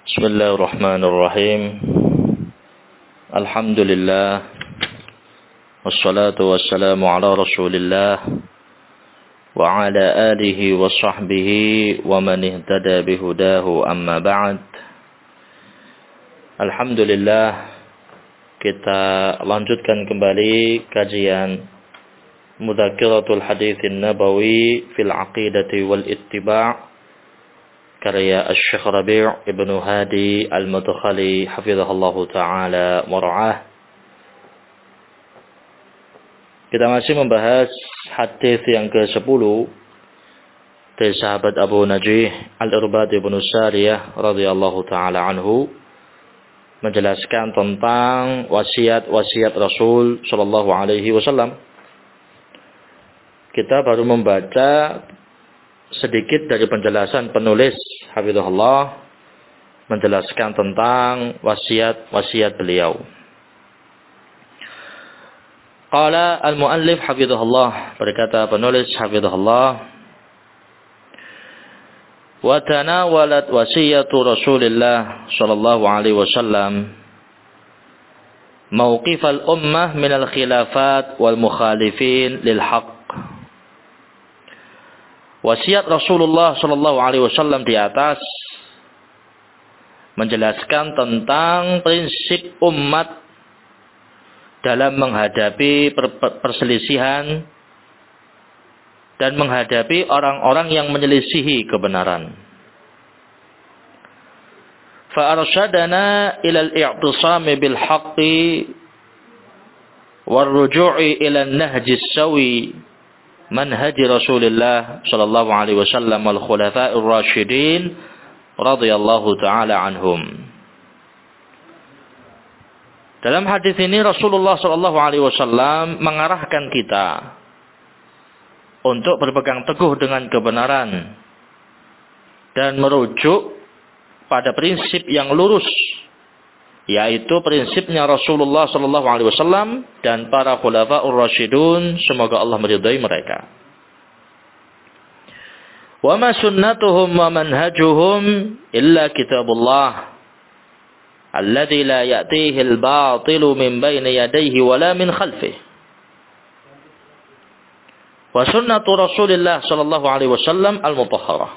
Bismillahirrahmanirrahim. Alhamdulillah. Wassalatu wassalamu ala Rasulillah wa ala alihi wa sahbihi wa man ihtada bihudahu, amma ba'd. Alhamdulillah, kita lanjutkan kembali kajian Mudzakkiratul Haditsin Nabawi fil Aqidati wal Ittiba' karya Asy-Syaikh Rabi' Ibnu Hadi Al-Madkhali hafizahullahu taala wa ra'ah. Kita masih membahas hadis yang ke-10 dari sahabat Abu Najih Al-Irbad Ibnu Sariyah radhiyallahu taala anhu, menjelaskan tentang wasiat-wasiat Rasul sallallahu alaihi wasallam. Kita baru membaca sedikit dari penjelasan penulis hafizahullah menjelaskan tentang wasiat-wasiat beliau. Qala al-muallif hafizahullah, berkata penulis hafizahullah, wa tanawalat wasiyatu Rasulillah sallallahu alaihi wasallam mauqif al-ummah min al-khilafat wal mukhalifin lil haqq. Wasiat Rasulullah sallallahu alaihi wasallam di atas menjelaskan tentang prinsip umat dalam menghadapi perselisihan dan menghadapi orang-orang yang menyelisihi kebenaran. Fa arsyadana ila al-i'tisam bil haqqi war ruju'i ila an-nahj as-sawi manhaj Rasulullah sallallahu alaihi wasallam wal khulafa'ir rasyidin radhiyallahu taala anhum. Dalam hadis ini Rasulullah sallallahu alaihi wasallam mengarahkan kita untuk berpegang teguh dengan kebenaran dan merujuk pada prinsip yang lurus, yaitu prinsipnya Rasulullah sallallahu alaihi wasallam dan para khulafaur rasyidun, semoga Allah meridai mereka. Wa ma sunnatuhum wa manhajuhum illa kitabullah alladzi la ya'tihi al-batilu min bayni yadayhi wa la min khalfihi. Wa sunnatu Rasulillah sallallahu alaihi wasallam al-mutahharah.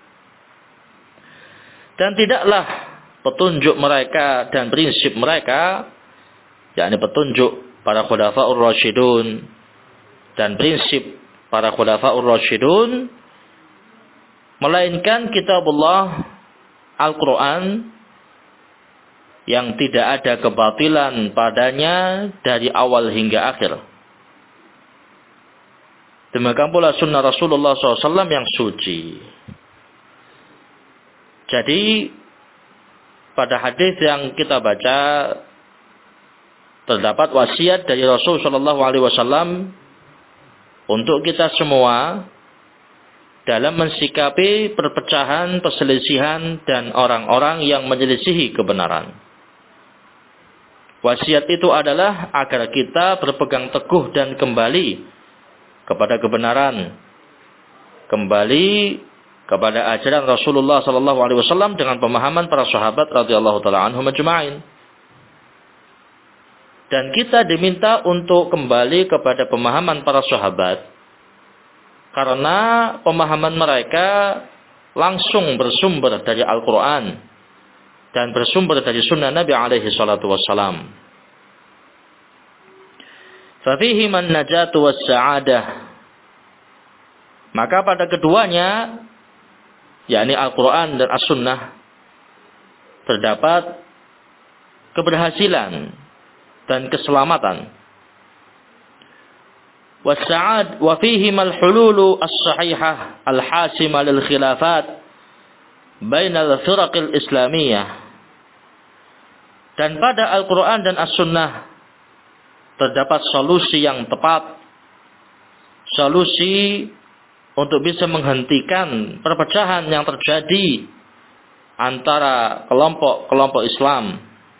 Dan tidaklah petunjuk mereka dan prinsip mereka, yakni petunjuk para khulafaur rasyidun dan prinsip para khulafaur rasyidun, melainkan kitabullah Al-Quran yang tidak ada kebatilan padanya dari awal hingga akhir. Demikian pula sunnah Rasulullah SAW yang suci. Jadi pada hadis yang kita baca terdapat wasiat dari Rasul sallallahu alaihi wasallam untuk kita semua dalam mensikapi perpecahan, perselisihan dan orang-orang yang menyelisihi kebenaran. Wasiat itu adalah agar kita berpegang teguh dan kembali kepada kebenaran, kembali kepada ajaran Rasulullah sallallahu alaihi wasallam dengan pemahaman para sahabat radhiyallahu taala anhum ajma'in. Dan kita diminta untuk kembali kepada pemahaman para sahabat karena pemahaman mereka langsung bersumber dari Al-Qur'an dan bersumber dari sunnah Nabi alaihi salatu wassalam. Fa fihi man najatu was sa'adah. Maka pada keduanya, yakni Al-Quran dan As-Sunnah, terdapat keberhasilan dan keselamatan. Wasa'ad wa fihim al-hululu as-sahihah al-hasimah lil khilafat baina al-firaq al-islamiyah. Dan pada Al-Quran dan As-Sunnah terdapat solusi yang tepat, solusi untuk bisa menghentikan perpecahan yang terjadi antara kelompok-kelompok Islam.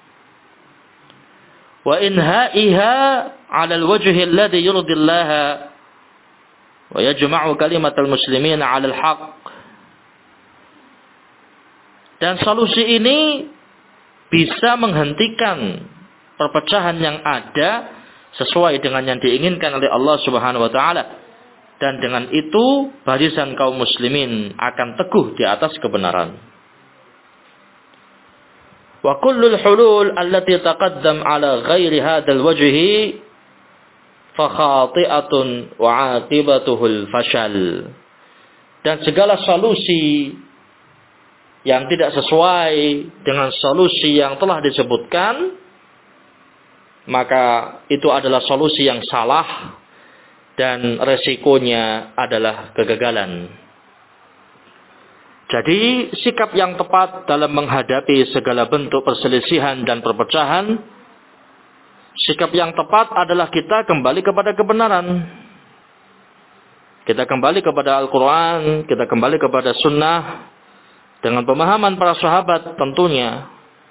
Wa inhaiha 'ala al-wajhi alladhi yurdillaha wa yajma'u kalimatal muslimin 'ala al-haqq. Dan solusi ini bisa menghentikan perpecahan yang ada sesuai dengan yang diinginkan oleh Allah Subhanahu wa taala. Dan dengan itu barisan kaum muslimin akan teguh di atas kebenaran. Wa kullul hulul allati taqaddam ala ghairi hadzal wajhi fa khati'atun wa 'aqibatuhul fashal. Dan segala solusi yang tidak sesuai dengan solusi yang telah disebutkan, maka itu adalah solusi yang salah dan resikonya adalah kegagalan. Jadi sikap yang tepat dalam menghadapi segala bentuk perselisihan dan perpecahan, sikap yang tepat adalah kita kembali kepada kebenaran. Kita kembali kepada Al-Quran, kita kembali kepada Sunnah, dengan pemahaman para sahabat tentunya.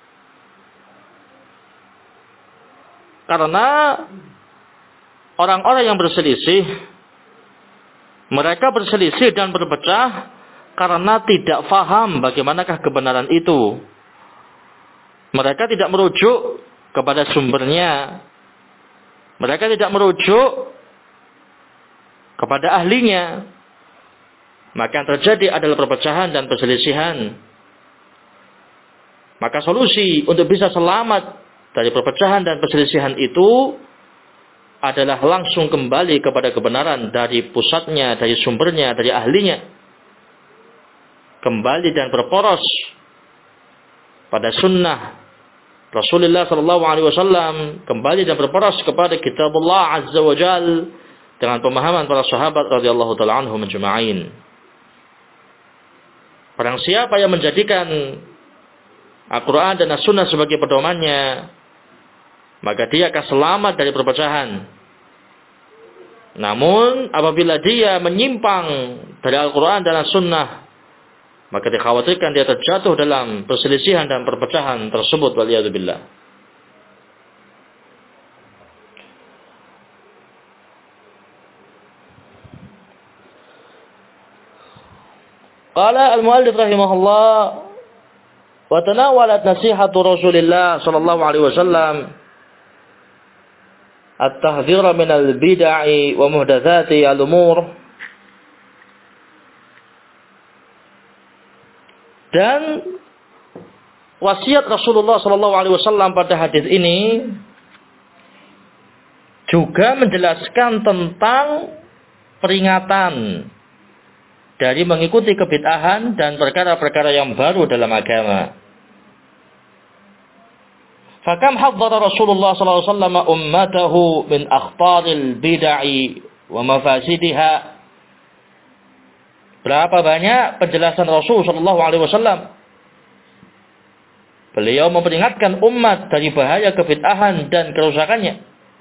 Karena orang-orang yang berselisih, mereka berselisih dan berpecah karena tidak faham bagaimanakah kebenaran itu. Mereka tidak merujuk kepada sumbernya. Mereka tidak merujuk kepada ahlinya. Maka yang terjadi adalah perpecahan dan perselisihan. Maka solusi untuk bisa selamat dari perpecahan dan perselisihan itu adalah langsung kembali kepada kebenaran dari pusatnya, dari sumbernya, dari ahlinya. Kembali dan berporos pada sunnah Rasulullah SAW, kembali dan berporos kepada kitabullah Azza wa Jal dengan pemahaman para sahabat radhiyallahu ta'ala anhum ajma'in. Barang siapa yang menjadikan Al-Quran dan As-Sunnah sebagai pedomannya, maka dia akan selamat dari perpecahan. Namun apabila dia menyimpang dari Al-Quran dan As-Sunnah, maka dikhawatirkan dia terjatuh dalam perselisihan dan perpecahan tersebut. Waliyadzubillah. Qala al-muallif rahimahullah, wa tanawalat nasihatu Rasulillah sallallahu alaihi wasallam at-tahdhira min al-bid'i wa muhdatsati al-umur. Dan wasiat Rasulullah sallallahu alaihi wasallam pada hadis ini juga menjelaskan tentang peringatan dari mengikuti kebid'ahan dan perkara-perkara yang baru dalam agama. Fakam hadzara Rasulullah sallallahu alaihi wasallam ummatahu min akhtaril bid'i wa mafasidiha. Berapa banyak penjelasan Rasul sallallahu alaihi wasallam. Beliau memperingatkan umat dari bahaya kebid'ahan dan kerusakannya.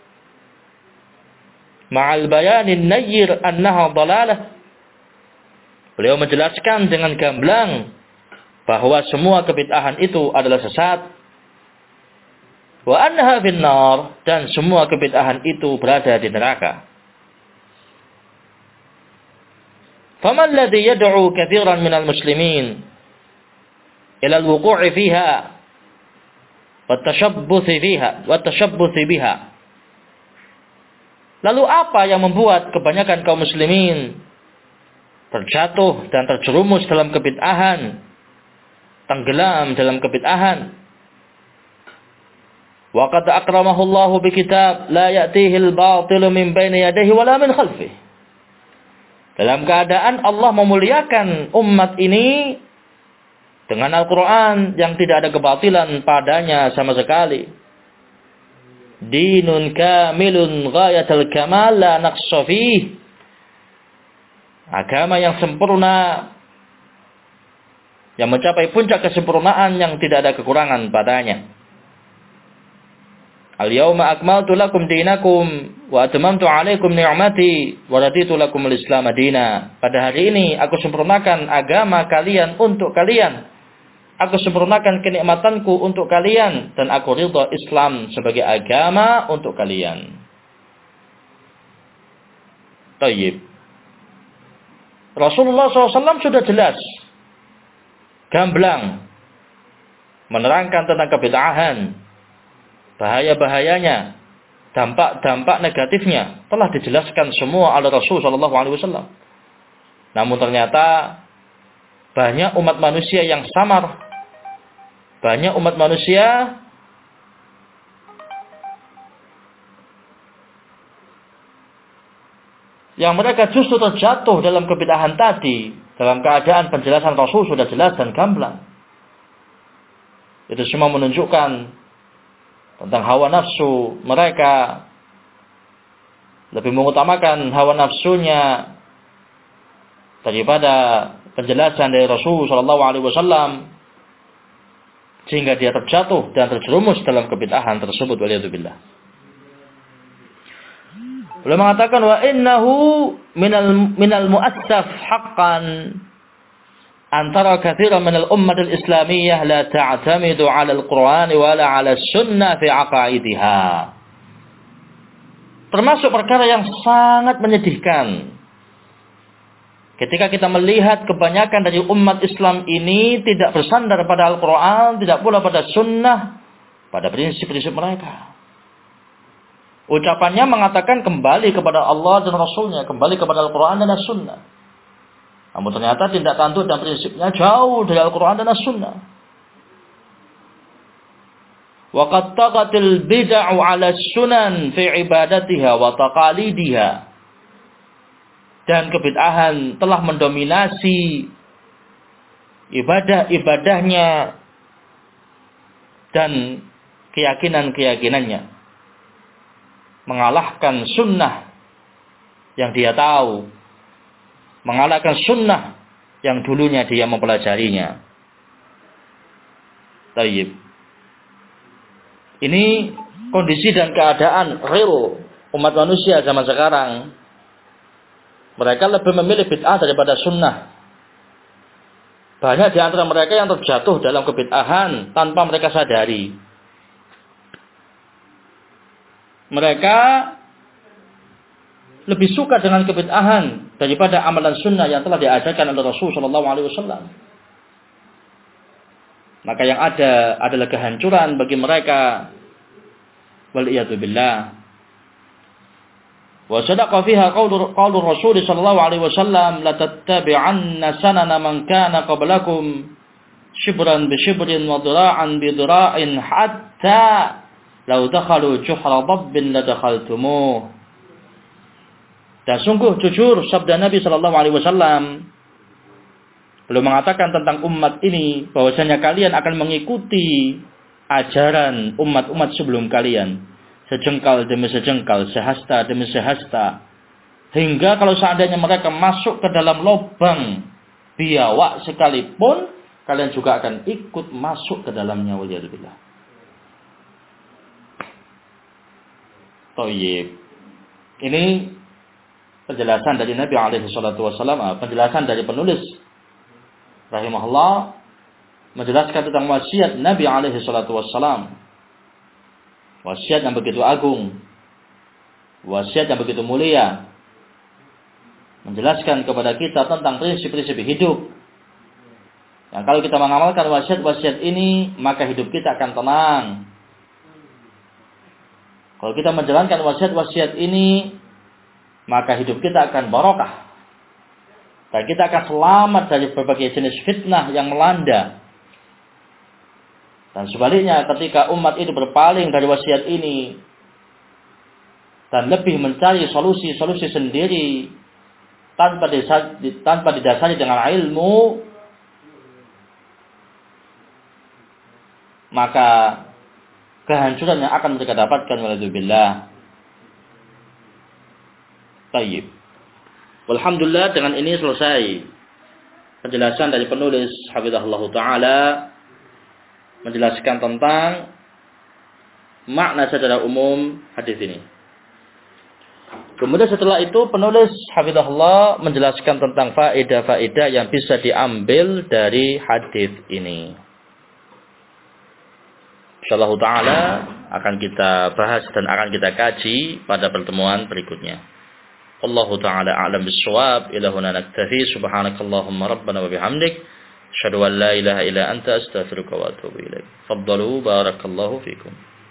Ma'al bayanin nayyir annaha dhalalah. Beliau menjelaskan dengan gamblang bahwa semua kebid'ahan itu adalah sesat. Wa annaha finnar, dan semua kebid'ahan itu berada di neraka. Faman alladhi yad'u katsiran minal muslimin ila al-wuqu'i fiha wa tashabbuth biha. Lalu apa yang membuat kebanyakan kaum muslimin terjatuh dan terjerumus dalam kebid'ahan, tenggelam dalam kebid'ahan? Wa qad akramahu Allahu bi kitab la ya'tihi al-batilu min bayni yadayhi wa la min khalfihi. Dalam keadaan Allah memuliakan umat ini dengan Al-Quran yang tidak ada kebatilan padanya sama sekali. Dinun kamilun ghayatul kamal la naqsa fihi. Agama yang sempurna, yang mencapai puncak kesempurnaan yang tidak ada kekurangan padanya. Al-yawma akmaltu lakum dinakum wa atmamtu alaikum ni'mati wa raditu lakum al-islam madina. Pada hari ini aku sempurnakan agama kalian untuk kalian. Aku sempurnakan kenikmatanku untuk kalian dan aku ridha Islam sebagai agama untuk kalian. Tayyib. Rasulullah SAW sudah jelas, gamblang menerangkan tentang kebid'ahan, bahaya-bahayanya, dampak-dampak negatifnya telah dijelaskan semua oleh Rasul sallallahu alaihi wasallam. Namun ternyata banyak umat manusia yang samar, banyak umat manusia yang mereka justru terjatuh dalam kebid'ahan tadi, dalam keadaan penjelasan Rasul sudah jelas dan gamblang. Itu semua menunjukkan tentang hawa nafsu mereka, lebih mengutamakan hawa nafsunya daripada penjelasan dari Rasul sallallahu alaihi wasallam, sehingga dia terjatuh dan terjerumus dalam kebid'ahan tersebut. Waliyadzubillah. Beliau mengatakan wa innahu minal mu'assaf haqqan antara katsiran minal ummatil islamiyyah la ta'tamidu 'ala al-Qur'an wa la 'ala sunnah fi 'aqaidiha. Termasuk perkara yang sangat menyedihkan ketika kita melihat kebanyakan dari umat Islam ini tidak bersandar pada Al-Quran, tidak pula pada sunnah, pada prinsip-prinsip mereka. Ucapannya mengatakan kembali kepada Allah dan Rasulnya, kembali kepada Al-Quran dan As-Sunnah. Namun ternyata tindak tanduk dan prinsipnya jauh dari Al-Quran dan As-Sunnah. Wa qad taqatil bid'u 'ala sunan fi ibadatiha wa taqalidiha. Dan kebid'ahan telah mendominasi ibadah-ibadahnya dan keyakinan-keyakinannya, mengalahkan sunnah yang dia tahu, mengalahkan sunnah yang dulunya dia mempelajarinya. Tayyib. Ini kondisi dan keadaan real umat manusia zaman sekarang. Mereka lebih memilih bid'ah daripada sunnah. Banyak di antara mereka yang terjatuh dalam kebid'ahan tanpa mereka sadari. Mereka lebih suka dengan kebid'ahan daripada amalan sunnah yang telah diajarkan oleh Rasul sallallahu alaihi wasallam. Maka yang ada adalah kehancuran bagi mereka. Wal iyadu billah. Wa sadaqa fiha qaulu Rasul sallallahu alaihi wasallam la tattabi'anna sanana man kana qablakum shibran bi shibrin wa dira'an bi dira'in hatta law dakhalu juhra dabbin la dakhaltumuh. Dan sungguh jujur sabda Nabi sallallahu alaihi wasallam, beliau mengatakan tentang umat ini bahwasanya kalian akan mengikuti ajaran umat-umat sebelum kalian, sejengkal demi sejengkal, sehasta demi sehasta, hingga kalau seandainya mereka masuk ke dalam lubang biawak sekalipun, kalian juga akan ikut masuk ke dalamnya. Waliyadzubillah. Thayyib. Ini penjelasan dari Nabi alaihi salatu wasallam, penjelasan dari penulis rahimahullah menjelaskan tentang wasiat Nabi alaihi salatu wasallam. Wasiat yang begitu agung, wasiat yang begitu mulia, menjelaskan kepada kita tentang prinsip-prinsip hidup. Yang kalau kita mengamalkan wasiat-wasiat ini, maka hidup kita akan tenang. Kalau kita menjalankan wasiat-wasiat ini, maka hidup kita akan barokah. Dan kita akan selamat dari berbagai jenis fitnah yang melanda. Dan sebaliknya, ketika umat itu berpaling dari wasiat ini dan lebih mencari solusi-solusi sendiri tanpa didasari dengan ilmu, maka kehancuran yang akan mereka dapatkan waliyadzubillah. Tayyib. Alhamdulillah, dengan ini selesai penjelasan dari penulis hafizahullah taala menjelaskan tentang makna secara umum hadis ini. Kemudian setelah itu penulis hafizahullah menjelaskan tentang faedah-faedah yang bisa diambil dari hadis ini. Insyaallah taala akan kita bahas dan akan kita kaji pada pertemuan berikutnya. Allahu taala a'lam bis-shawab. Ila huna naktafi. Subhanakallahumma rabbana wa bihamdik Asyhadu an la ilaha illa anta astaghfiruka wa atubu ilaik. Faddalu barakallahu fikum.